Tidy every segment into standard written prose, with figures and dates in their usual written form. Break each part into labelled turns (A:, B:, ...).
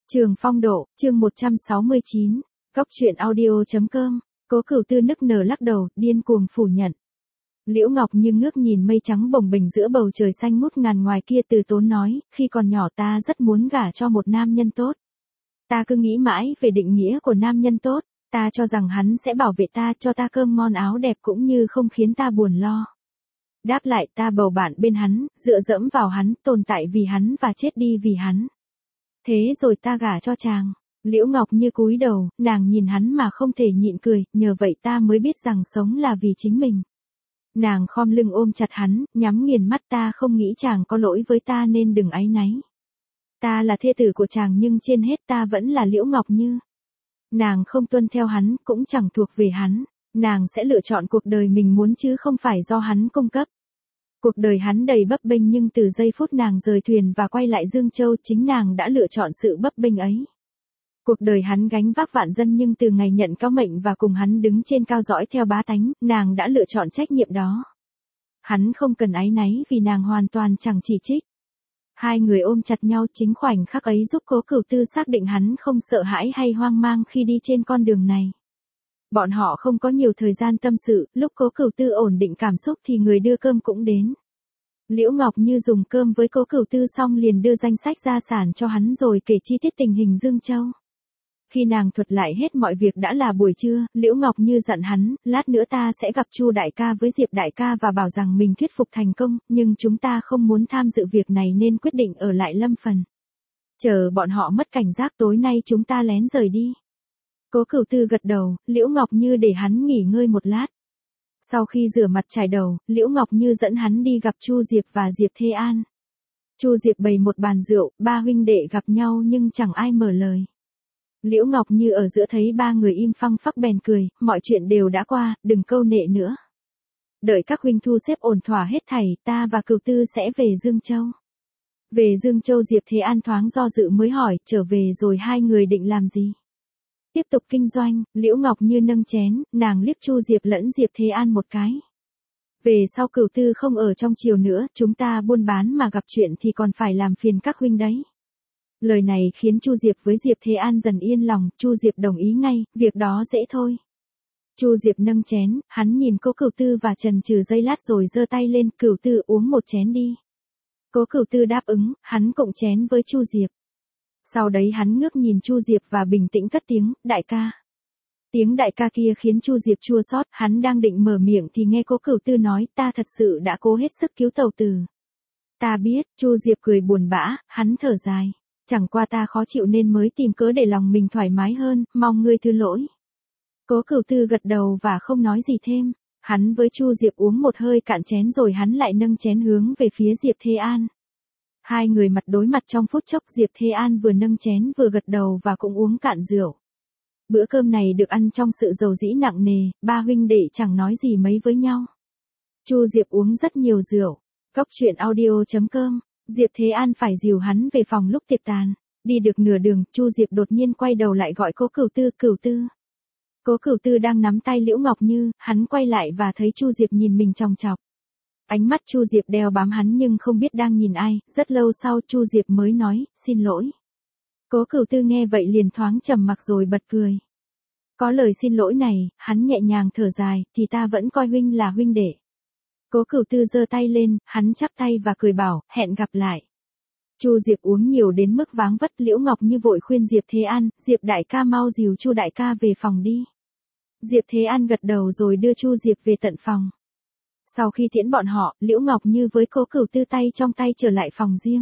A: Trường Phong Độ, chương 169, Góc truyện audio.com, Cố Cửu Tư nức nở lắc đầu, điên cuồng phủ nhận. Liễu Ngọc Như ngước nhìn mây trắng bồng bềnh giữa bầu trời xanh ngút ngàn ngoài kia từ tốn nói, khi còn nhỏ ta rất muốn gả cho một nam nhân tốt. Ta cứ nghĩ mãi về định nghĩa của nam nhân tốt, ta cho rằng hắn sẽ bảo vệ ta, cho ta cơm ngon áo đẹp cũng như không khiến ta buồn lo. Đáp lại ta bầu bạn bên hắn, dựa dẫm vào hắn, tồn tại vì hắn và chết đi vì hắn. Thế rồi ta gả cho chàng. Liễu Ngọc Như cúi đầu, nàng nhìn hắn mà không thể nhịn cười, nhờ vậy ta mới biết rằng sống là vì chính mình. Nàng khom lưng ôm chặt hắn, nhắm nghiền mắt, ta không nghĩ chàng có lỗi với ta nên đừng áy náy. Ta là thê tử của chàng nhưng trên hết ta vẫn là Liễu Ngọc Như. Nàng không tuân theo hắn, cũng chẳng thuộc về hắn. Nàng sẽ lựa chọn cuộc đời mình muốn chứ không phải do hắn cung cấp. Cuộc đời hắn đầy bấp bênh nhưng từ giây phút nàng rời thuyền và quay lại Dương Châu chính nàng đã lựa chọn sự bấp bênh ấy. Cuộc đời hắn gánh vác vạn dân nhưng từ ngày nhận cao mệnh và cùng hắn đứng trên cao dõi theo bá tánh, nàng đã lựa chọn trách nhiệm đó. Hắn không cần áy náy vì nàng hoàn toàn chẳng chỉ trích. Hai người ôm chặt nhau, chính khoảnh khắc ấy giúp Cố Cửu Tư xác định hắn không sợ hãi hay hoang mang khi đi trên con đường này. Bọn họ không có nhiều thời gian tâm sự, lúc Cố Cửu Tư ổn định cảm xúc thì người đưa cơm cũng đến. Liễu Ngọc Như dùng cơm với Cố Cửu Tư xong liền đưa danh sách gia sản cho hắn rồi kể chi tiết tình hình Dương Châu. Khi nàng thuật lại hết mọi việc đã là buổi trưa, Liễu Ngọc Như dặn hắn, lát nữa ta sẽ gặp Chu đại ca với Diệp đại ca và bảo rằng mình thuyết phục thành công, nhưng chúng ta không muốn tham dự việc này nên quyết định ở lại Lâm Phần. Chờ bọn họ mất cảnh giác tối nay chúng ta lén rời đi. Cố Cửu Tư gật đầu, Liễu Ngọc Như để hắn nghỉ ngơi một lát. Sau khi rửa mặt chải đầu, Liễu Ngọc Như dẫn hắn đi gặp Chu Diệp và Diệp Thế An. Chu Diệp bày một bàn rượu, ba huynh đệ gặp nhau nhưng chẳng ai mở lời. Liễu Ngọc Như ở giữa thấy ba người im phăng phắc bèn cười, mọi chuyện đều đã qua, đừng câu nệ nữa. Đợi các huynh thu xếp ổn thỏa hết thảy, ta và Cửu Tư sẽ về Dương Châu. Về Dương Châu Diệp Thế An thoáng do dự mới hỏi, trở về rồi hai người định làm gì? Tiếp tục kinh doanh, Liễu Ngọc Như nâng chén, nàng liếc Chu Diệp lẫn Diệp Thế An một cái. Về sau Cửu Tư không ở trong triều nữa, chúng ta buôn bán mà gặp chuyện thì còn phải làm phiền các huynh đấy. Lời này khiến Chu Diệp với Diệp Thế An dần yên lòng, Chu Diệp đồng ý ngay, việc đó dễ thôi. Chu Diệp nâng chén, hắn nhìn Cố Cửu Tư và chần chừ giây lát rồi giơ tay lên, Cửu Tư uống một chén đi. Cố Cửu Tư đáp ứng, hắn cộng chén với Chu Diệp. Sau đấy hắn ngước nhìn Chu Diệp và bình tĩnh cất tiếng, đại ca. Tiếng đại ca kia khiến Chu Diệp chua xót, hắn đang định mở miệng thì nghe Cố Cửu Tư nói, ta thật sự đã cố hết sức cứu Tàu Tử. Ta biết, Chu Diệp cười buồn bã, hắn thở dài. Chẳng qua ta khó chịu nên mới tìm cớ để lòng mình thoải mái hơn, mong ngươi thứ lỗi. Cố Cửu Tư gật đầu và không nói gì thêm. Hắn với Chu Diệp uống một hơi cạn chén rồi hắn lại nâng chén hướng về phía Diệp Thế An. Hai người mặt đối mặt trong phút chốc, Diệp Thế An vừa nâng chén vừa gật đầu và cũng uống cạn rượu. Bữa cơm này được ăn trong sự dầu dĩ nặng nề, ba huynh đệ chẳng nói gì mấy với nhau. Chu Diệp uống rất nhiều rượu. Góc truyện audio.com, Diệp Thế An phải dìu hắn về phòng lúc tiệc tàn. Đi được nửa đường, Chu Diệp đột nhiên quay đầu lại gọi Cố Cửu Tư, Cửu Tư. Cố Cửu Tư đang nắm tay Liễu Ngọc Như, hắn quay lại và thấy Chu Diệp nhìn mình chòng chọc. Ánh mắt Chu Diệp đeo bám hắn nhưng không biết đang nhìn ai, rất lâu sau Chu Diệp mới nói, xin lỗi. Cố Cửu Tư nghe vậy liền thoáng trầm mặc rồi bật cười. Có lời xin lỗi này, hắn nhẹ nhàng thở dài, thì ta vẫn coi huynh là huynh đệ. Cố Cửu Tư giơ tay lên, hắn chắp tay và cười bảo, hẹn gặp lại. Chu Diệp uống nhiều đến mức váng vất, Liễu Ngọc Như vội khuyên Diệp Thế An, Diệp đại ca mau dìu Chu đại ca về phòng đi. Diệp Thế An gật đầu rồi đưa Chu Diệp về tận phòng. Sau khi tiễn bọn họ, Liễu Ngọc Như với Cố Cửu Tư tay trong tay trở lại phòng riêng.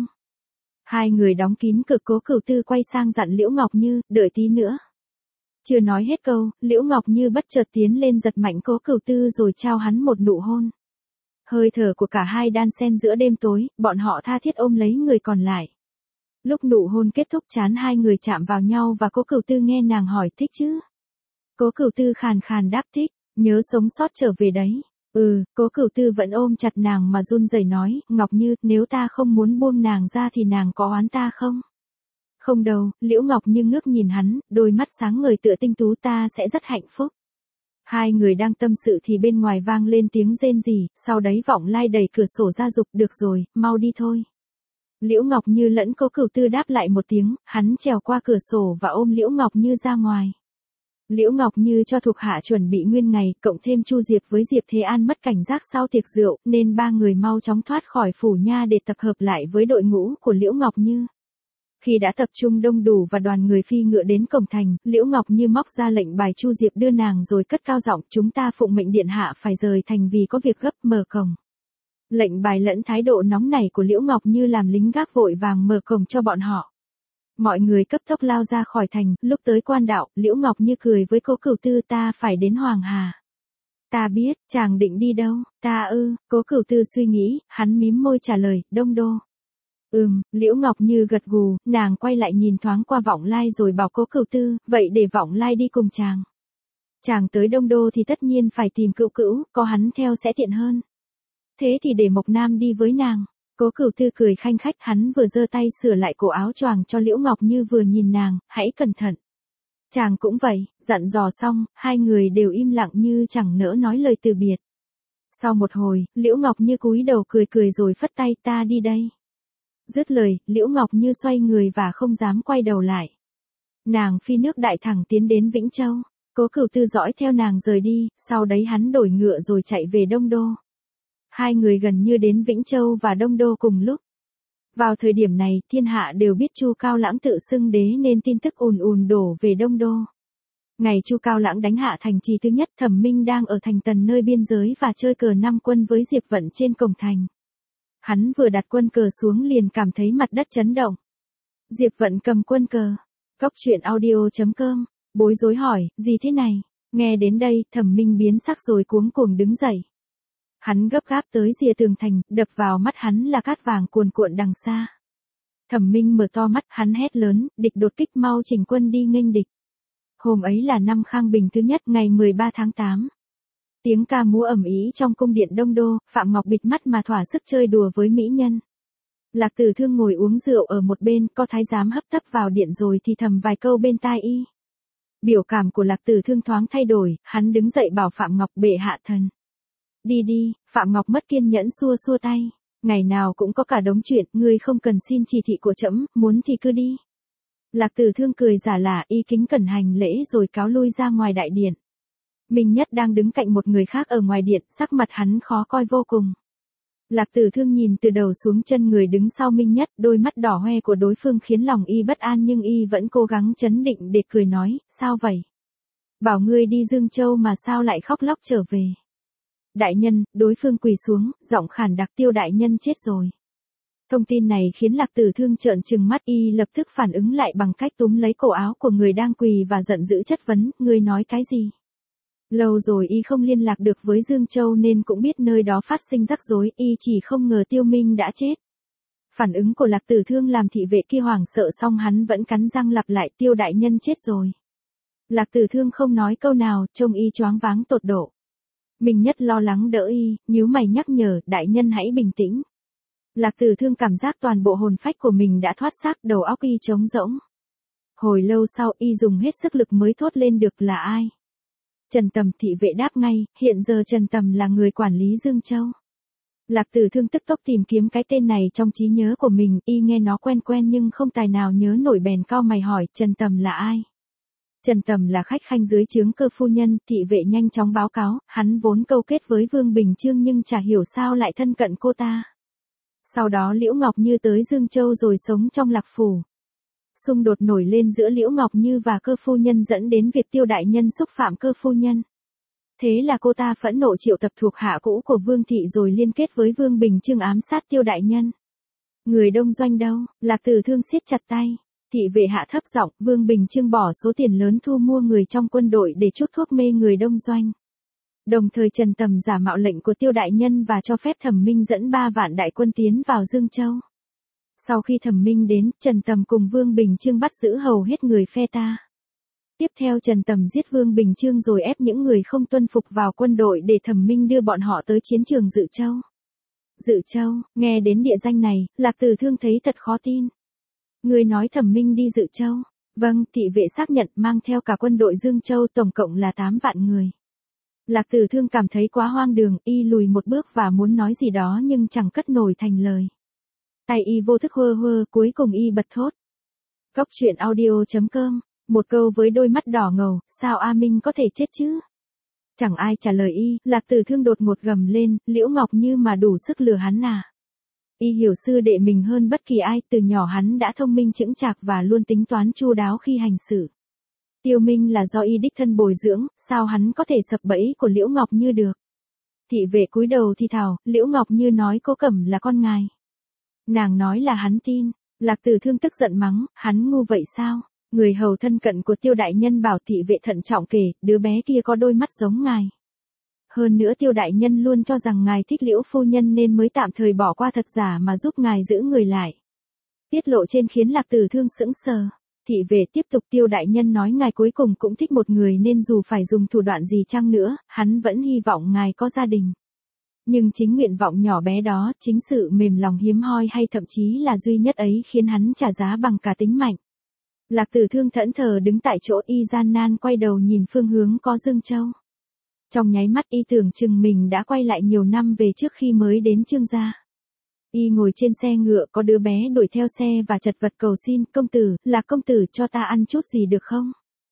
A: Hai người đóng kín cửa, Cố Cửu Tư quay sang dặn Liễu Ngọc Như, đợi tí nữa. Chưa nói hết câu, Liễu Ngọc Như bất chợt tiến lên giật mạnh Cố Cửu Tư rồi trao hắn một nụ hôn. Hơi thở của cả hai đan xen giữa đêm tối, bọn họ tha thiết ôm lấy người còn lại. Lúc nụ hôn kết thúc trán hai người chạm vào nhau và Cố Cửu Tư nghe nàng hỏi thích chứ. Cố Cửu Tư khàn khàn đáp thích, nhớ sống sót trở về đấy. Cố Cửu Tư vẫn ôm chặt nàng mà run rẩy nói, Ngọc Như, nếu ta không muốn buông nàng ra thì nàng có oán ta không? Không đâu, Liễu Ngọc Như ngước nhìn hắn, đôi mắt sáng ngời tựa tinh tú, ta sẽ rất hạnh phúc. Hai người đang tâm sự thì bên ngoài vang lên tiếng rên rỉ, sau đấy Vọng Lai đẩy cửa sổ ra giục, được rồi, mau đi thôi. Liễu Ngọc Như lẫn Cố Cửu Tư đáp lại một tiếng, hắn trèo qua cửa sổ và ôm Liễu Ngọc Như ra ngoài. Liễu Ngọc Như cho thuộc hạ chuẩn bị nguyên ngày, cộng thêm Chu Diệp với Diệp Thế An mất cảnh giác sau tiệc rượu, nên ba người mau chóng thoát khỏi phủ nha để tập hợp lại với đội ngũ của Liễu Ngọc Như. Khi đã tập trung đông đủ và đoàn người phi ngựa đến cổng thành, Liễu Ngọc Như móc ra lệnh bài Chu Diệp đưa nàng rồi cất cao giọng, chúng ta phụng mệnh điện hạ phải rời thành vì có việc gấp, mở cổng. Lệnh bài lẫn thái độ nóng nảy của Liễu Ngọc Như làm lính gác vội vàng mở cổng cho bọn họ. Mọi người cấp tốc lao ra khỏi thành, lúc tới quan đạo, Liễu Ngọc Như cười với Cố Cửu Tư, ta phải đến Hoàng Hà. Ta biết, chàng định đi đâu, Cố Cửu Tư suy nghĩ, hắn mím môi trả lời, Đông Đô. Liễu Ngọc Như gật gù, nàng quay lại nhìn thoáng qua Vọng Lai rồi bảo Cố Cửu Tư, vậy để Vọng Lai đi cùng chàng. Chàng tới Đông Đô thì tất nhiên phải tìm Cửu Cửu, có hắn theo sẽ tiện hơn. Thế thì để Mộc Nam đi với nàng. Cố Cửu Tư cười khanh khách, hắn vừa giơ tay sửa lại cổ áo choàng cho Liễu Ngọc Như vừa nhìn nàng, hãy cẩn thận. Chàng cũng vậy, dặn dò xong, hai người đều im lặng như chẳng nỡ nói lời từ biệt. Sau một hồi, Liễu Ngọc Như cúi đầu cười cười rồi phất tay, ta đi đây. Dứt lời, Liễu Ngọc Như xoay người và không dám quay đầu lại. Nàng phi nước đại thẳng tiến đến Vĩnh Châu. Cố Cửu Tư dõi theo nàng rời đi, sau đấy hắn đổi ngựa rồi chạy về Đông Đô. Hai người gần như đến Vĩnh Châu và Đông Đô cùng lúc. Vào thời điểm này, thiên hạ đều biết Chu Cao Lãng tự xưng đế nên tin tức ùn ùn đổ về Đông Đô. Ngày Chu Cao Lãng đánh hạ thành trì thứ nhất, Thẩm Minh đang ở thành Tần nơi biên giới và chơi cờ 5 quân với Diệp Vận trên cổng thành. Hắn vừa đặt quân cờ xuống liền cảm thấy mặt đất chấn động. Diệp Vận cầm quân cờ. Góc truyện audio.com, bối rối hỏi, gì thế này? Nghe đến đây, Thẩm Minh biến sắc rồi cuống cuồng đứng dậy. Hắn gấp gáp tới rìa tường thành, đập vào mắt hắn là cát vàng cuồn cuộn đằng xa. Thẩm Minh mở to mắt, hắn hét lớn, địch đột kích, mau chỉnh quân đi nghênh địch. Hôm ấy là năm Khang Bình thứ nhất, ngày 13 tháng 8. Tiếng ca múa ầm ĩ trong cung điện Đông Đô, Phạm Ngọc bịt mắt mà thỏa sức chơi đùa với mỹ nhân. Lạc Tử Thương ngồi uống rượu ở một bên, có thái giám hấp tấp vào điện rồi thì thầm vài câu bên tai y. Biểu cảm của Lạc Tử Thương thoáng thay đổi, hắn đứng dậy bảo Phạm Ngọc, bệ hạ thần. Đi đi, Phạm Ngọc mất kiên nhẫn xua xua tay. Ngày nào cũng có cả đống chuyện, ngươi không cần xin chỉ thị của trẫm, muốn thì cứ đi. Lạc Tử Thương cười giả lả, y kính cẩn hành lễ rồi cáo lui ra ngoài đại điện. Minh Nhất đang đứng cạnh một người khác ở ngoài điện, sắc mặt hắn khó coi vô cùng. Lạc Tử Thương nhìn từ đầu xuống chân người đứng sau Minh Nhất, đôi mắt đỏ hoe của đối phương khiến lòng y bất an nhưng y vẫn cố gắng trấn định để cười nói, sao vậy? Bảo ngươi đi Dương Châu mà sao lại khóc lóc trở về? Đại nhân, đối phương quỳ xuống, giọng khàn đặc, Tiêu đại nhân chết rồi. Thông tin này khiến Lạc Tử Thương trợn trừng mắt, y lập tức phản ứng lại bằng cách túm lấy cổ áo của người đang quỳ và giận dữ chất vấn, ngươi nói cái gì? Lâu rồi y không liên lạc được với Dương Châu nên cũng biết nơi đó phát sinh rắc rối, y chỉ không ngờ Tiêu Minh đã chết. Phản ứng của Lạc Tử Thương làm thị vệ kia hoảng sợ, xong hắn vẫn cắn răng lặp lại, Tiêu đại nhân chết rồi. Lạc Tử Thương không nói câu nào, trông y choáng váng tột độ. Minh Nhất lo lắng đỡ y, nhíu mày nhắc nhở, đại nhân hãy bình tĩnh. Lạc Tử Thương cảm giác toàn bộ hồn phách của mình đã thoát xác, đầu óc y trống rỗng. Hồi lâu sau y dùng hết sức lực mới thốt lên được, là ai? Trần Tầm. Thị vệ đáp ngay, hiện giờ Trần Tầm là người quản lý Dương Châu. Lạc Tử Thương tức tốc tìm kiếm cái tên này trong trí nhớ của mình, y nghe nó quen quen nhưng không tài nào nhớ nổi, bèn cau mày hỏi, Trần Tầm là ai? Trần Tầm là khách khanh dưới trướng Cơ phu nhân, thị vệ nhanh chóng báo cáo, hắn vốn câu kết với Vương Bình Chương nhưng chả hiểu sao lại thân cận cô ta. Sau đó Liễu Ngọc Như tới Dương Châu rồi sống trong Lạc Phủ. Xung đột nổi lên giữa Liễu Ngọc Như và Cơ phu nhân dẫn đến việc Tiêu đại nhân xúc phạm Cơ phu nhân. Thế là cô ta phẫn nộ triệu tập thuộc hạ cũ của Vương thị rồi liên kết với Vương Bình Chương ám sát Tiêu đại nhân. Người đông doanh đâu? Lạc Tử Thương siết chặt tay. Thị vệ hạ thấp giọng, Vương Bình Chương bỏ số tiền lớn thu mua người trong quân đội để chuốc thuốc mê người đông doanh. Đồng thời Trần Tầm giả mạo lệnh của Tiêu đại nhân và cho phép Thẩm Minh dẫn 3 vạn đại quân tiến vào Dương Châu. Sau khi Thẩm Minh đến, Trần Tầm cùng Vương Bình Chương bắt giữ hầu hết người phe ta. Tiếp theo Trần Tầm giết Vương Bình Chương rồi ép những người không tuân phục vào quân đội để Thẩm Minh đưa bọn họ tới chiến trường Dự Châu. Dự Châu, nghe đến địa danh này, Lạc Tử Thương thấy thật khó tin. Người nói Thẩm Minh đi Dự Châu? Vâng, thị vệ xác nhận, mang theo cả quân đội Dương Châu, tổng cộng là 8 vạn người. Lạc Tử Thương cảm thấy quá hoang đường, y lùi một bước và muốn nói gì đó nhưng chẳng cất nổi thành lời. Tay y vô thức hơ hơ, cuối cùng y bật thốt. Cốc truyện audio.com, một câu với đôi mắt đỏ ngầu, sao A Minh có thể chết chứ? Chẳng ai trả lời y, Lạc Tử Thương đột ngột gầm lên, Liễu Ngọc Như mà đủ sức lừa hắn à? Y hiểu sư đệ mình hơn bất kỳ ai, từ nhỏ hắn đã thông minh chững chạc và luôn tính toán chu đáo khi hành xử. Tiêu Minh là do y đích thân bồi dưỡng, sao hắn có thể sập bẫy của Liễu Ngọc Như được? Thị vệ cúi đầu thì thào, Liễu Ngọc Như nói Cố Cẩm là con ngài. Nàng nói là hắn tin. Lạc Tử Thương tức giận mắng, hắn ngu vậy sao? Người hầu thân cận của Tiêu đại nhân bảo thị vệ thận trọng kể, đứa bé kia có đôi mắt giống ngài. Hơn nữa Tiêu đại nhân luôn cho rằng ngài thích Liễu phu nhân nên mới tạm thời bỏ qua thật giả mà giúp ngài giữ người lại. Tiết lộ trên khiến Lạc Tử Thương sững sờ. Thị vệ tiếp tục, Tiêu đại nhân nói ngài cuối cùng cũng thích một người nên dù phải dùng thủ đoạn gì chăng nữa, hắn vẫn hy vọng ngài có gia đình. Nhưng chính nguyện vọng nhỏ bé đó, chính sự mềm lòng hiếm hoi hay thậm chí là duy nhất ấy khiến hắn trả giá bằng cả tính mạng. Lạc Tử Thương thẫn thờ đứng tại chỗ, y gian nan quay đầu nhìn phương hướng có Dương Châu. Trong nháy mắt y tưởng chừng mình đã quay lại nhiều năm về trước khi mới đến Trương gia. Y ngồi trên xe ngựa, có đứa bé đuổi theo xe và chật vật cầu xin, công tử, Lạc công tử cho ta ăn chút gì được không?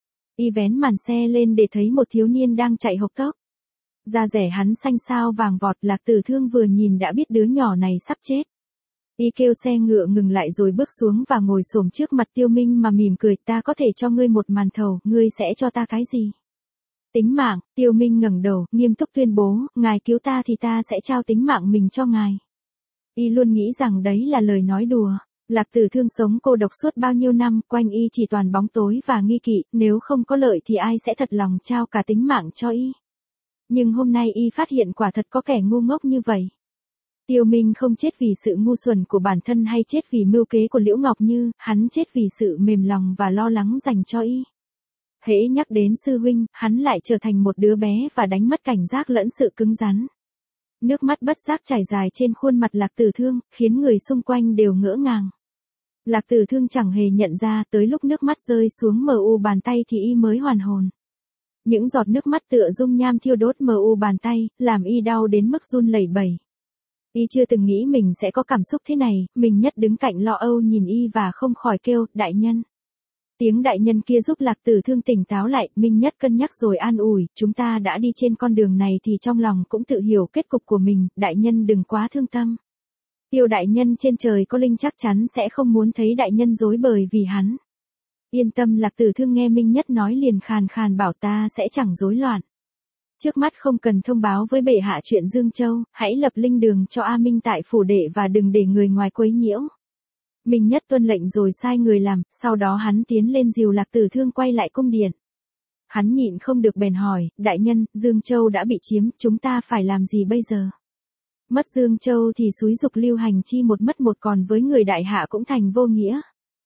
A: Y vén màn xe lên để thấy một thiếu niên đang chạy hộc tốc. Da rẻ hắn xanh xao vàng vọt, Lạc Tử Thương vừa nhìn đã biết đứa nhỏ này sắp chết. Y kêu xe ngựa ngừng lại rồi bước xuống và ngồi xổm trước mặt Tiêu Minh mà mỉm cười, ta có thể cho ngươi một màn thầu, ngươi sẽ cho ta cái gì? Tính mạng. Tiêu Minh ngẩng đầu, nghiêm túc tuyên bố, ngài cứu ta thì ta sẽ trao tính mạng mình cho ngài. Y luôn nghĩ rằng đấy là lời nói đùa. Lạc Tử Thương sống cô độc suốt bao nhiêu năm, quanh y chỉ toàn bóng tối và nghi kỵ, nếu không có lợi thì ai sẽ thật lòng trao cả tính mạng cho y. Nhưng hôm nay y phát hiện quả thật có kẻ ngu ngốc như vậy. Tiêu Minh không chết vì sự ngu xuẩn của bản thân hay chết vì mưu kế của Liễu Ngọc Như, hắn chết vì sự mềm lòng và lo lắng dành cho y. Hễ nhắc đến sư huynh, hắn lại trở thành một đứa bé và đánh mất cảnh giác lẫn sự cứng rắn. Nước mắt bất giác chảy dài trên khuôn mặt Lạc Tử Thương, khiến người xung quanh đều ngỡ ngàng. Lạc Tử Thương chẳng hề nhận ra, tới lúc nước mắt rơi xuống mu bàn tay thì y mới hoàn hồn. Những giọt nước mắt tựa dung nham thiêu đốt mu bàn tay, làm y đau đến mức run lẩy bẩy. Y chưa từng nghĩ mình sẽ có cảm xúc thế này, Minh Nhất đứng cạnh lo âu nhìn y và không khỏi kêu, đại nhân. Tiếng đại nhân kia giúp Lạc Tử Thương tỉnh táo lại, Minh Nhất cân nhắc rồi an ủi, chúng ta đã đi trên con đường này thì trong lòng cũng tự hiểu kết cục của mình, đại nhân đừng quá thương tâm. Tiêu đại nhân trên trời có linh chắc chắn sẽ không muốn thấy đại nhân rối bời vì hắn. Yên tâm. Lạc Tử Thương nghe Minh Nhất nói liền khàn khàn bảo, ta sẽ chẳng rối loạn. Trước mắt không cần thông báo với bệ hạ chuyện Dương Châu, hãy lập linh đường cho A Minh tại phủ đệ và đừng để người ngoài quấy nhiễu. Minh Nhất tuân lệnh rồi sai người làm, sau đó hắn tiến lên dìu Lạc Tử Thương quay lại cung điện. Hắn nhịn không được bèn hỏi, đại nhân, Dương Châu đã bị chiếm, chúng ta phải làm gì bây giờ? Mất Dương Châu thì xúi dục Lưu Hành Chi một mất một, còn với người đại hạ cũng thành vô nghĩa.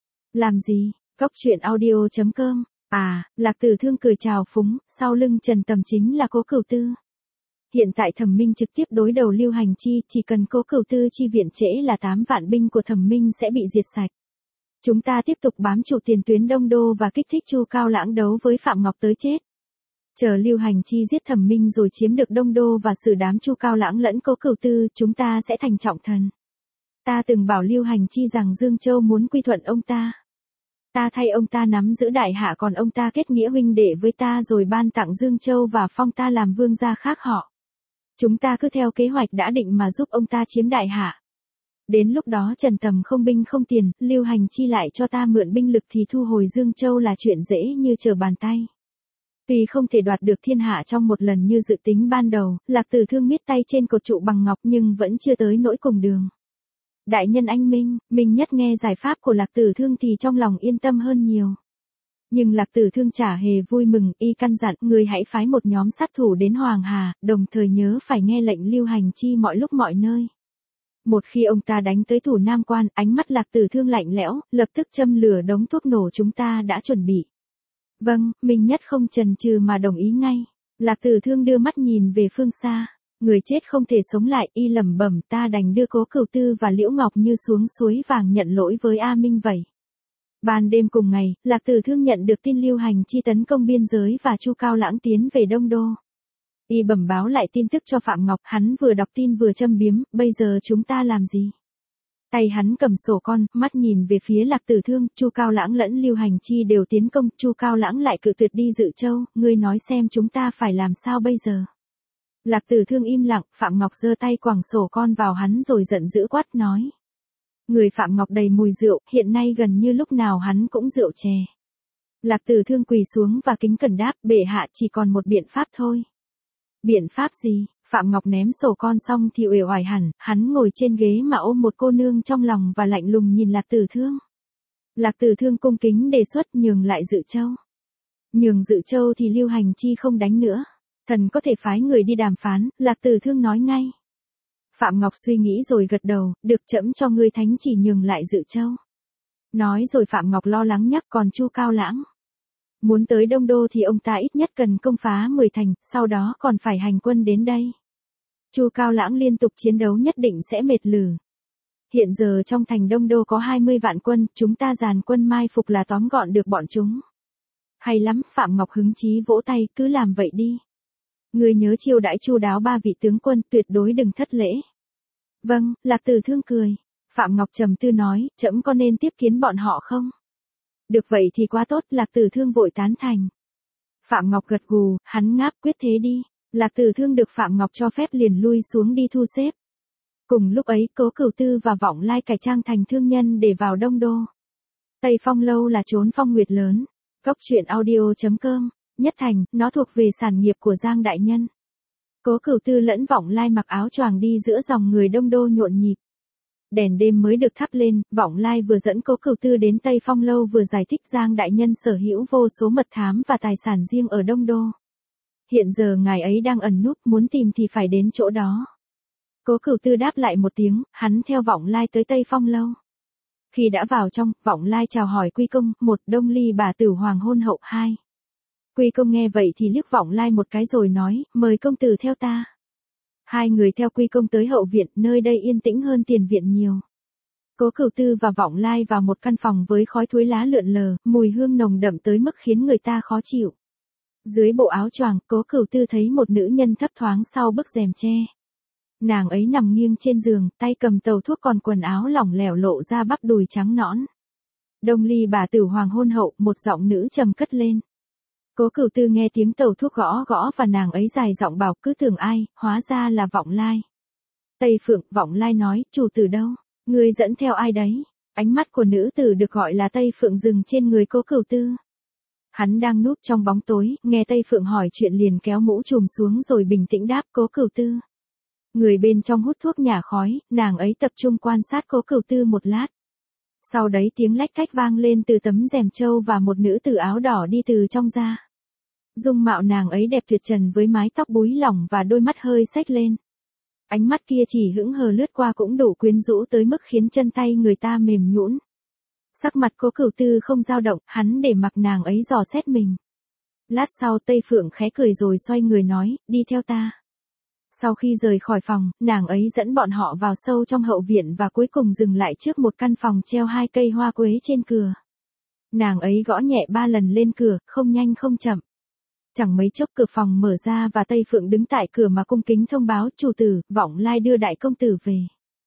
A: Làm gì? Cốc truyện audio.com. À, Lạc Tử Thương cười chào phúng, sau lưng Trần Tầm chính là Cố Cửu Tư. Hiện tại Thẩm Minh trực tiếp đối đầu Lưu Hành Chi, chỉ cần Cố Cửu Tư chi viện trễ là 8 vạn binh của Thẩm Minh sẽ bị diệt sạch. Chúng ta tiếp tục bám trụ tiền tuyến Đông Đô và kích thích Chu Cao Lãng đấu với Phạm Ngọc tới chết. Chờ Lưu Hành Chi giết Thẩm Minh rồi chiếm được Đông Đô và xử đám Chu Cao Lãng lẫn Cố Cửu Tư, chúng ta sẽ thành trọng thần. Ta từng bảo Lưu Hành Chi rằng Dương Châu muốn quy thuận ông ta. Ta thay ông ta nắm giữ đại hạ, còn ông ta kết nghĩa huynh đệ với ta rồi ban tặng Dương Châu và phong ta làm vương gia khác họ. Chúng ta cứ theo kế hoạch đã định mà giúp ông ta chiếm đại hạ. Đến lúc đó Trần Tầm không binh không tiền, Lưu Hành Chi lại cho ta mượn binh lực thì thu hồi Dương Châu là chuyện dễ như trở bàn tay. Tuy không thể đoạt được thiên hạ trong một lần như dự tính ban đầu, Lạc Tử Thương miết tay trên cột trụ bằng ngọc nhưng vẫn chưa tới nỗi cùng đường. Đại nhân anh Minh, Minh Nhất nghe giải pháp của Lạc Tử Thương thì trong lòng yên tâm hơn nhiều. Nhưng Lạc Tử Thương chả hề vui mừng, y căn dặn, người hãy phái một nhóm sát thủ đến Hoàng Hà, đồng thời nhớ phải nghe lệnh Lưu Hành Chi mọi lúc mọi nơi. Một khi ông ta đánh tới thủ Nam Quan, ánh mắt Lạc Tử Thương lạnh lẽo, lập tức châm lửa đống thuốc nổ chúng ta đã chuẩn bị. Vâng, Minh Nhất không chần chừ mà đồng ý ngay. Lạc Tử Thương đưa mắt nhìn về phương xa. Người chết không thể sống lại, y lẩm bẩm, ta đành đưa Cố Cửu Tư và Liễu Ngọc Như xuống suối vàng nhận lỗi với A Minh vậy. Ban đêm cùng ngày, Lạc Tử Thương nhận được tin Lưu Hành Chi tấn công biên giới và Chu Cao Lãng tiến về Đông Đô. Y bẩm báo lại tin tức cho Phạm Ngọc, hắn vừa đọc tin vừa châm biếm, bây giờ chúng ta làm gì? Tay hắn cầm sổ con, mắt nhìn về phía Lạc Tử Thương, Chu Cao Lãng lẫn Lưu Hành Chi đều tiến công, Chu Cao Lãng lại cự tuyệt đi Dự Châu, ngươi nói xem chúng ta phải làm sao bây giờ. Lạc Tử Thương im lặng, Phạm Ngọc giơ tay quẳng sổ con vào hắn rồi giận dữ quát nói. Người Phạm Ngọc đầy mùi rượu, hiện nay gần như lúc nào hắn cũng rượu chè. Lạc Tử Thương quỳ xuống và kính cẩn đáp, bệ hạ chỉ còn một biện pháp thôi. Biện pháp gì? Phạm Ngọc ném sổ con xong thì uể oải hẳn, hắn ngồi trên ghế mà ôm một cô nương trong lòng và lạnh lùng nhìn Lạc Tử Thương. Lạc Tử Thương cung kính đề xuất nhường lại Dự Châu. Nhường Dự Châu thì Lưu Hành Chi không đánh nữa. Thần có thể phái người đi đàm phán, Lạc Tử Thương nói ngay. Phạm Ngọc suy nghĩ rồi gật đầu, được trẫm cho ngươi thánh chỉ nhường lại Dự Châu. Nói rồi Phạm Ngọc lo lắng nhắc còn Chu Cao Lãng. Muốn tới Đông Đô thì ông ta ít nhất cần công phá 10 thành, sau đó còn phải hành quân đến đây. Chu Cao Lãng liên tục chiến đấu nhất định sẽ mệt lử. Hiện giờ trong thành Đông Đô có 20 vạn quân, chúng ta dàn quân mai phục là tóm gọn được bọn chúng. Hay lắm, Phạm Ngọc hứng chí vỗ tay, cứ làm vậy đi. Ngươi nhớ chiêu đãi chu đáo 3 vị tướng quân, tuyệt đối đừng thất lễ. Vâng, Lạc Tử Thương cười. Phạm Ngọc trầm tư nói, trẫm có nên tiếp kiến bọn họ không? Được vậy thì quá tốt, Lạc Tử Thương vội tán thành. Phạm Ngọc gật gù, hắn ngáp quyết thế đi. Lạc Tử Thương được Phạm Ngọc cho phép liền lui xuống đi thu xếp. Cùng lúc ấy, Cố Cửu Tư và Vọng Lai cải trang thành thương nhân để vào Đông Đô. Tây Phong Lâu là chốn phong nguyệt lớn. Cốc truyện audio.com. Nhất Thành, nó thuộc về sản nghiệp của Giang Đại Nhân. Cố Cửu Tư lẫn Vọng Lai mặc áo choàng đi giữa dòng người Đông Đô nhộn nhịp. Đèn đêm mới được thắp lên, Vọng Lai vừa dẫn Cố Cửu Tư đến Tây Phong Lâu vừa giải thích Giang Đại Nhân sở hữu vô số mật thám và tài sản riêng ở Đông Đô. Hiện giờ ngài ấy đang ẩn núp, muốn tìm thì phải đến chỗ đó. Cố Cửu Tư đáp lại một tiếng, hắn theo Vọng Lai tới Tây Phong Lâu. Khi đã vào trong, Vọng Lai chào hỏi Quy Công, 1 Đông Ly bà tử hoàng hôn hậu 2. Quy Công nghe vậy thì liếc Vọng Lai một cái rồi nói, mời công tử theo ta. Hai người theo Quy Công tới hậu viện, nơi đây yên tĩnh hơn tiền viện nhiều. Cố Cửu Tư và Vọng Lai vào một căn phòng với khói thuốc lá lượn lờ, mùi hương nồng đậm tới mức khiến người ta khó chịu. Dưới bộ áo choàng, Cố Cửu Tư thấy một nữ nhân thấp thoáng sau bức rèm tre. Nàng ấy nằm nghiêng trên giường, tay cầm tàu thuốc còn quần áo lỏng lẻo lộ ra bắp đùi trắng nõn. Đông Ly bà tử hoàng hôn hậu, một giọng nữ trầm cất lên. Cố Cửu Tư nghe tiếng tàu thuốc gõ gõ và nàng ấy dài giọng bảo cứ tưởng ai, hóa ra là Vọng Lai. Tây Phượng, Vọng Lai nói, chủ tử đâu? Ngươi dẫn theo ai đấy? Ánh mắt của nữ tử được gọi là Tây Phượng dừng trên người Cố Cửu Tư. Hắn đang núp trong bóng tối, nghe Tây Phượng hỏi chuyện liền kéo mũ trùm xuống rồi bình tĩnh đáp Cố Cửu Tư. Người bên trong hút thuốc nhả khói, nàng ấy tập trung quan sát Cố Cửu Tư một lát. Sau đấy tiếng lách cách vang lên từ tấm rèm trâu và một nữ tử áo đỏ đi từ trong ra. Dung mạo nàng ấy đẹp tuyệt trần với mái tóc búi lỏng và đôi mắt hơi xếch lên. Ánh mắt kia chỉ hững hờ lướt qua cũng đủ quyến rũ tới mức khiến chân tay người ta mềm nhũn. Sắc mặt Cố Cửu Tư không dao động, hắn để mặc nàng ấy dò xét mình. Lát sau Tây Phượng khẽ cười rồi xoay người nói, đi theo ta. Sau khi rời khỏi phòng, nàng ấy dẫn bọn họ vào sâu trong hậu viện và cuối cùng dừng lại trước một căn phòng treo 2 cây hoa quế trên cửa. Nàng ấy gõ nhẹ 3 lần lên cửa, không nhanh không chậm. Chẳng mấy chốc cửa phòng mở ra và Tây Phượng đứng tại cửa mà cung kính thông báo, chủ tử, Vọng Lai đưa đại công tử về.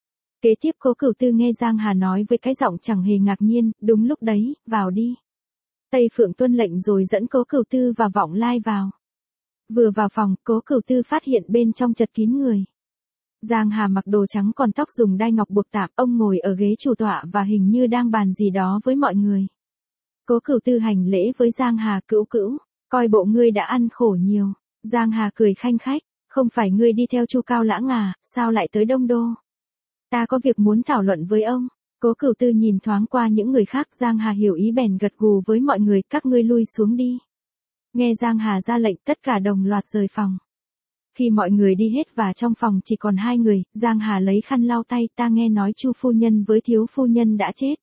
A: Kế tiếp Cố Cửu Tư nghe Giang Hà nói với cái giọng chẳng hề ngạc nhiên, đúng lúc đấy, vào đi. Tây Phượng tuân lệnh rồi dẫn Cố Cửu Tư và Vọng Lai vào. Vừa vào phòng, Cố Cửu Tư phát hiện bên trong chật kín người. Giang Hà mặc đồ trắng còn tóc dùng đai ngọc buộc tạm, ông ngồi ở ghế chủ tọa và hình như đang bàn gì đó với mọi người. Cố Cửu Tư hành lễ với Giang Hà, cữu cữu, coi bộ ngươi đã ăn khổ nhiều. Giang Hà cười khanh khách, không phải ngươi đi theo Chu Cao Lãng à, sao lại tới Đông Đô? Ta có việc muốn thảo luận với ông. Cố Cửu Tư nhìn thoáng qua những người khác, Giang Hà hiểu ý bèn gật gù với mọi người, các ngươi lui xuống đi. Nghe Giang Hà ra lệnh, tất cả đồng loạt rời phòng. Khi mọi người đi hết và trong phòng chỉ còn 2 người, Giang Hà lấy khăn lau tay, ta nghe nói Chu phu nhân với Thiếu phu nhân đã chết.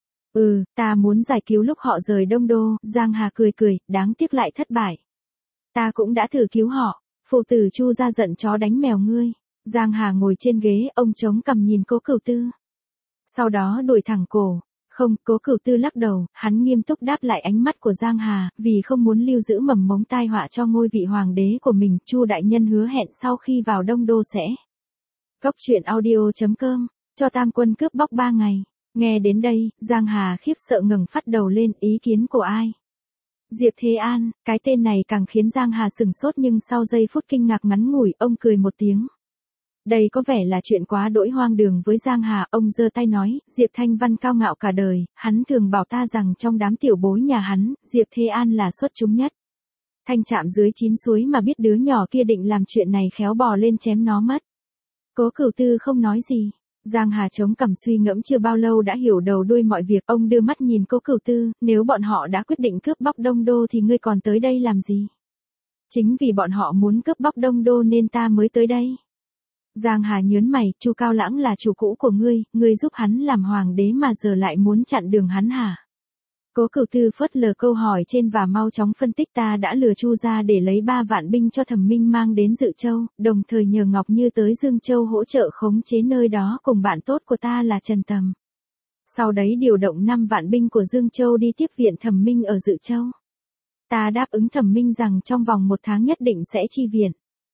A: Ta muốn giải cứu lúc họ rời Đông Đô, Giang Hà cười cười, đáng tiếc lại thất bại. Ta cũng đã thử cứu họ, phụ tử Chu ra giận chó đánh mèo ngươi. Giang Hà ngồi trên ghế, ông chống cằm nhìn Cố Cửu Tư. Sau đó đuổi thẳng cổ. Không, Cố Cửu Tư lắc đầu, hắn nghiêm túc đáp lại ánh mắt của Giang Hà, vì không muốn lưu giữ mầm mống tai họa cho ngôi vị hoàng đế của mình, Chu đại nhân hứa hẹn sau khi vào Đông Đô sẽ. Cốc truyện audio.com Cho tam quân cướp bóc 3 ngày. Nghe đến đây, Giang Hà khiếp sợ ngẩng phát đầu lên, ý kiến của ai? Diệp Thế An, cái tên này càng khiến Giang Hà sửng sốt nhưng sau giây phút kinh ngạc ngắn ngủi, ông cười một tiếng. Đây có vẻ là chuyện quá đỗi hoang đường với Giang Hà, ông giơ tay nói, Diệp Thanh Văn cao ngạo cả đời, hắn thường bảo ta rằng trong đám tiểu bối nhà hắn, Diệp Thế An là xuất chúng nhất. Thanh chạm dưới 9 suối mà biết đứa nhỏ kia định làm chuyện này khéo bò lên chém nó mất. Cố Cửu Tư không nói gì. Giang Hà chống cằm suy ngẫm chưa bao lâu đã hiểu đầu đuôi mọi việc, ông đưa mắt nhìn Cố Cửu Tư, nếu bọn họ đã quyết định cướp bóc Đông Đô thì ngươi còn tới đây làm gì? Chính vì bọn họ muốn cướp bóc Đông Đô nên ta mới tới đây. Giang Hà nhớn mày, Chu Cao Lãng là chủ cũ của ngươi giúp hắn làm hoàng đế mà giờ lại muốn chặn đường hắn hả? Cố Cửu Tư phớt lờ câu hỏi trên và mau chóng phân tích, ta đã lừa Chu ra để lấy 3 vạn binh cho Thẩm Minh mang đến Dự Châu, đồng thời nhờ Ngọc Như tới Dương Châu hỗ trợ khống chế nơi đó cùng bạn tốt của ta là Trần Tầm. Sau đấy điều động 5 vạn binh của Dương Châu đi tiếp viện Thẩm Minh ở Dự Châu. Ta đáp ứng Thẩm Minh rằng trong vòng 1 tháng nhất định sẽ chi viện.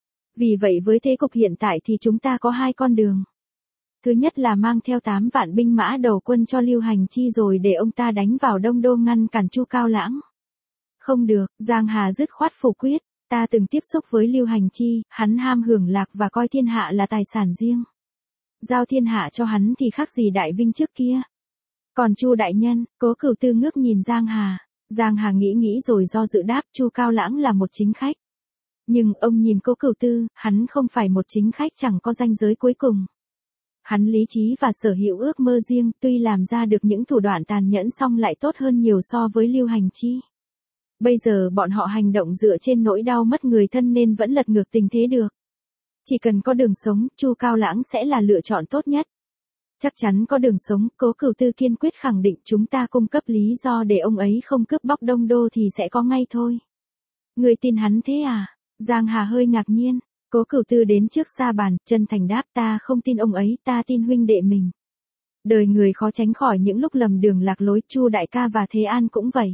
A: Vì vậy với thế cục hiện tại thì chúng ta có 2 con đường. Thứ nhất là mang theo 8 vạn binh mã đầu quân cho Lưu Hành Chi rồi để ông ta đánh vào Đông Đô ngăn cản Chu Cao Lãng. Không được, Giang Hà dứt khoát phủ quyết, ta từng tiếp xúc với Lưu Hành Chi, hắn ham hưởng lạc và coi thiên hạ là tài sản riêng. Giao thiên hạ cho hắn thì khác gì Đại Vinh trước kia. Còn Chu đại nhân, Cố Cửu Tư ngước nhìn Giang Hà. Giang Hà nghĩ rồi do dự đáp, Chu Cao Lãng là một chính khách. Nhưng ông nhìn Cố Cửu Tư, hắn không phải một chính khách chẳng có ranh giới cuối cùng. Hắn lý trí và sở hữu ước mơ riêng, tuy làm ra được những thủ đoạn tàn nhẫn song lại tốt hơn nhiều so với Lưu Hành Chi. Bây giờ bọn họ hành động dựa trên nỗi đau mất người thân nên vẫn lật ngược tình thế được. Chỉ cần có đường sống, Chu Cao Lãng sẽ là lựa chọn tốt nhất. Chắc chắn có đường sống, Cố Cửu Tư kiên quyết khẳng định, chúng ta cung cấp lý do để ông ấy không cướp bóc Đông Đô thì sẽ có ngay thôi. Người tin hắn thế à? Giang Hà hơi ngạc nhiên. Cố Cửu Tư đến trước sa bàn, chân thành đáp, ta không tin ông ấy, ta tin huynh đệ mình. Đời người khó tránh khỏi những lúc lầm đường lạc lối, Chu đại ca và Thế An cũng vậy.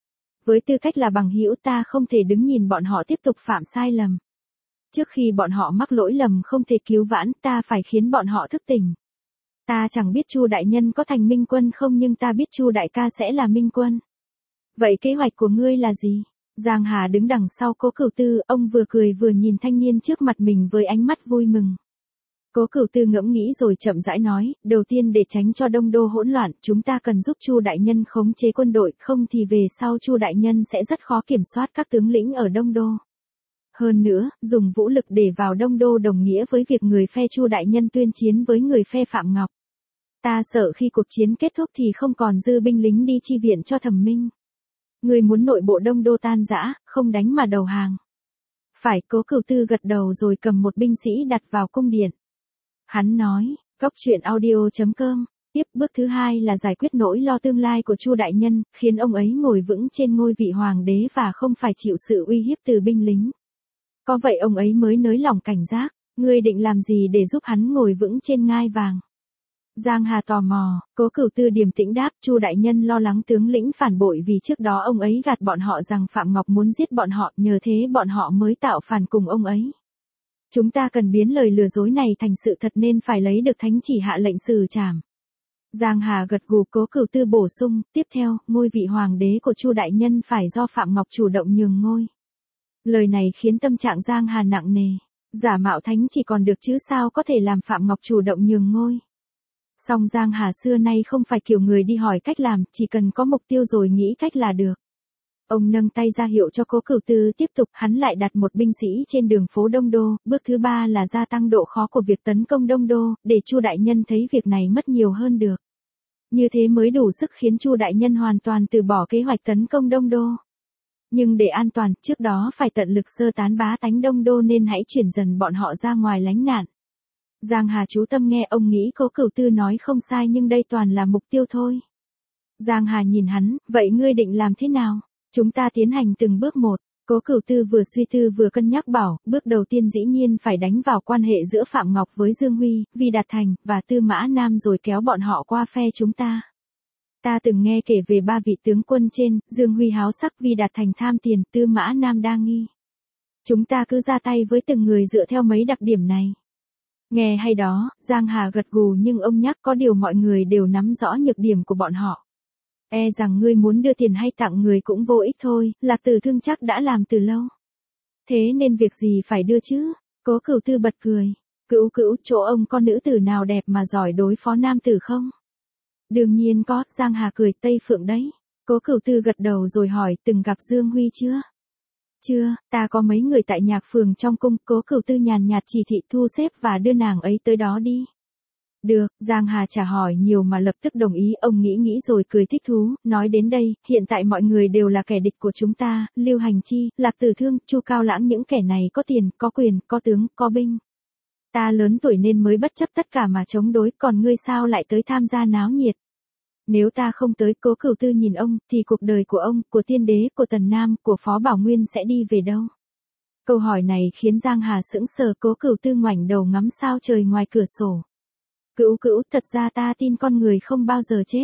A: Với tư cách là bằng hữu ta không thể đứng nhìn bọn họ tiếp tục phạm sai lầm. Trước khi bọn họ mắc lỗi lầm không thể cứu vãn, ta phải khiến bọn họ thức tỉnh. Ta chẳng biết Chu đại nhân có thành minh quân không nhưng ta biết Chu đại ca sẽ là minh quân. Vậy kế hoạch của ngươi là gì? Giang Hà đứng đằng sau Cố Cửu Tư, ông vừa cười vừa nhìn thanh niên trước mặt mình với ánh mắt vui mừng. Cố Cửu Tư ngẫm nghĩ rồi chậm rãi nói, đầu tiên để tránh cho Đông Đô hỗn loạn, chúng ta cần giúp Chu đại nhân khống chế quân đội, không thì về sau Chu đại nhân sẽ rất khó kiểm soát các tướng lĩnh ở Đông Đô. Hơn nữa, dùng vũ lực để vào Đông Đô đồng nghĩa với việc người phe Chu đại nhân tuyên chiến với người phe Phạm Ngọc. Ta sợ khi cuộc chiến kết thúc thì không còn dư binh lính đi chi viện cho Thẩm Minh. Người muốn nội bộ Đông Đô tan rã, không đánh mà đầu hàng. Phải, Cố Cửu Tư gật đầu rồi cầm một binh sĩ đặt vào cung điện. Hắn nói, Góc truyện audio.com, tiếp bước thứ 2 là giải quyết nỗi lo tương lai của Chu đại nhân, khiến ông ấy ngồi vững trên ngôi vị hoàng đế và không phải chịu sự uy hiếp từ binh lính. Có vậy ông ấy mới nới lỏng cảnh giác, ngươi định làm gì để giúp hắn ngồi vững trên ngai vàng? Giang Hà tò mò, Cố Cửu Tư điềm tĩnh đáp, Chu đại nhân lo lắng tướng lĩnh phản bội vì trước đó ông ấy gạt bọn họ rằng Phạm Ngọc muốn giết bọn họ, nhờ thế bọn họ mới tạo phản cùng ông ấy. Chúng ta cần biến lời lừa dối này thành sự thật nên phải lấy được thánh chỉ hạ lệnh xử trảm. Giang Hà gật gù, Cố Cửu Tư bổ sung, tiếp theo, ngôi vị hoàng đế của Chu đại nhân phải do Phạm Ngọc chủ động nhường ngôi. Lời này khiến tâm trạng Giang Hà nặng nề, giả mạo thánh chỉ còn được chứ sao có thể làm Phạm Ngọc chủ động nhường ngôi. Song Giang Hà xưa nay không phải kiểu người đi hỏi cách làm, chỉ cần có mục tiêu rồi nghĩ cách là được. Ông nâng tay ra hiệu cho Cố Cửu Tư tiếp tục, hắn lại đặt một binh sĩ trên đường phố Đông Đô, bước thứ 3 là gia tăng độ khó của việc tấn công Đông Đô, để Chu đại nhân thấy việc này mất nhiều hơn được. Như thế mới đủ sức khiến Chu đại nhân hoàn toàn từ bỏ kế hoạch tấn công Đông Đô. Nhưng để an toàn, trước đó phải tận lực sơ tán bá tánh Đông Đô nên hãy chuyển dần bọn họ ra ngoài lánh nạn. Giang Hà chú tâm nghe, ông nghĩ Cố Cửu Tư nói không sai nhưng đây toàn là mục tiêu thôi. Giang Hà nhìn hắn, vậy ngươi định làm thế nào? Chúng ta tiến hành từng bước một. Cố Cửu Tư vừa suy tư vừa cân nhắc bảo, bước đầu tiên dĩ nhiên phải đánh vào quan hệ giữa Phạm Ngọc với Dương Huy, Vi Đạt Thành, và Tư Mã Nam rồi kéo bọn họ qua phe chúng ta. Ta từng nghe kể về 3 vị tướng quân trên, Dương Huy háo sắc, Vi Đạt Thành tham tiền, Tư Mã Nam đa nghi. Chúng ta cứ ra tay với từng người dựa theo mấy đặc điểm này. Nghe hay đó, Giang Hà gật gù nhưng ông nhắc có điều mọi người đều nắm rõ nhược điểm của bọn họ. E rằng ngươi muốn đưa tiền hay tặng người cũng vô ích thôi, Lạc Tử Thương chắc đã làm từ lâu. Thế nên việc gì phải đưa chứ? Cố Cửu Tư bật cười. Cửu Cửu, chỗ ông có nữ tử nào đẹp mà giỏi đối phó nam tử không? Đương nhiên có, Giang Hà cười, Tây Phượng đấy. Cố Cửu Tư gật đầu rồi hỏi, từng gặp Dương Huy chưa? Chưa, ta có mấy người tại nhạc phường trong cung. Cố Cửu Tư nhàn nhạt chỉ thị thu xếp và đưa nàng ấy tới đó đi. Được, Giang Hà chả hỏi nhiều mà lập tức đồng ý, ông nghĩ rồi cười thích thú, nói đến đây, hiện tại mọi người đều là kẻ địch của chúng ta, Lưu Hành Chi, Lạc Tử Thương, Chu Cao Lãng, những kẻ này có tiền, có quyền, có tướng, có binh. Ta lớn tuổi nên mới bất chấp tất cả mà chống đối, còn ngươi sao lại tới tham gia náo nhiệt? Nếu ta không tới, Cố Cửu Tư nhìn ông, thì cuộc đời của ông, của tiên đế, của Tần Nam, của Phó Bảo Nguyên sẽ đi về đâu? Câu hỏi này khiến Giang Hà sững sờ, Cố Cửu Tư ngoảnh đầu ngắm sao trời ngoài cửa sổ. Cửu Cửu, thật ra ta tin con người không bao giờ chết.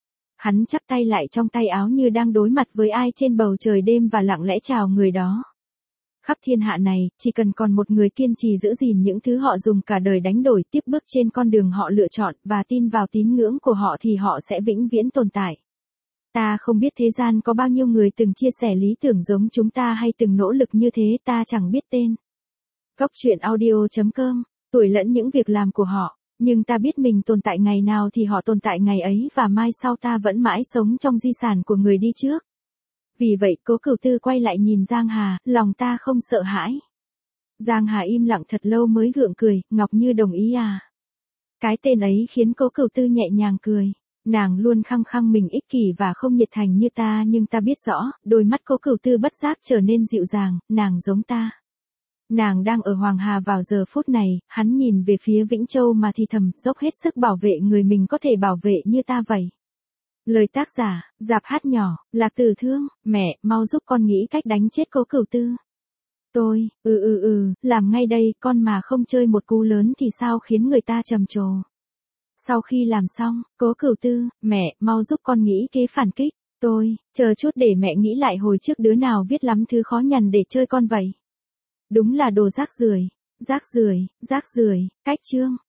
A: Hắn chắp tay lại trong tay áo như đang đối mặt với ai trên bầu trời đêm và lặng lẽ chào người đó. Khắp thiên hạ này, chỉ cần còn một người kiên trì giữ gìn những thứ họ dùng cả đời đánh đổi, tiếp bước trên con đường họ lựa chọn, và tin vào tín ngưỡng của họ thì họ sẽ vĩnh viễn tồn tại. Ta không biết thế gian có bao nhiêu người từng chia sẻ lý tưởng giống chúng ta hay từng nỗ lực như thế, ta chẳng biết tên. Góc truyện audio.com, tuổi lẫn những việc làm của họ. Nhưng ta biết mình tồn tại ngày nào thì họ tồn tại ngày ấy, và mai sau ta vẫn mãi sống trong di sản của người đi trước. Vì vậy, Cố Cửu Tư quay lại nhìn Giang Hà, lòng ta không sợ hãi. Giang Hà im lặng thật lâu mới gượng cười, Ngọc Như đồng ý à? Cái tên ấy khiến Cố Cửu Tư nhẹ nhàng cười. Nàng luôn khăng khăng mình ích kỷ và không nhiệt thành như ta, nhưng ta biết rõ, đôi mắt Cố Cửu Tư bất giác trở nên dịu dàng, nàng giống ta. Nàng đang ở Hoàng Hà vào giờ phút này, hắn nhìn về phía Vĩnh Châu mà thì thầm, dốc hết sức bảo vệ người mình có thể bảo vệ như ta vậy. Lời tác giả, Dạp Hát Nhỏ, Lạc Tử Thương, mẹ, mau giúp con nghĩ cách đánh chết Cố Cửu Tư. Tôi, làm ngay đây, con mà không chơi một cú lớn thì sao khiến người ta trầm trồ. Sau khi làm xong, Cố Cửu Tư, mẹ, mau giúp con nghĩ kế phản kích. Tôi, chờ chút để mẹ nghĩ lại hồi trước đứa nào viết lắm thứ khó nhằn để chơi con vậy. Đúng là đồ rác rưởi, cách chương.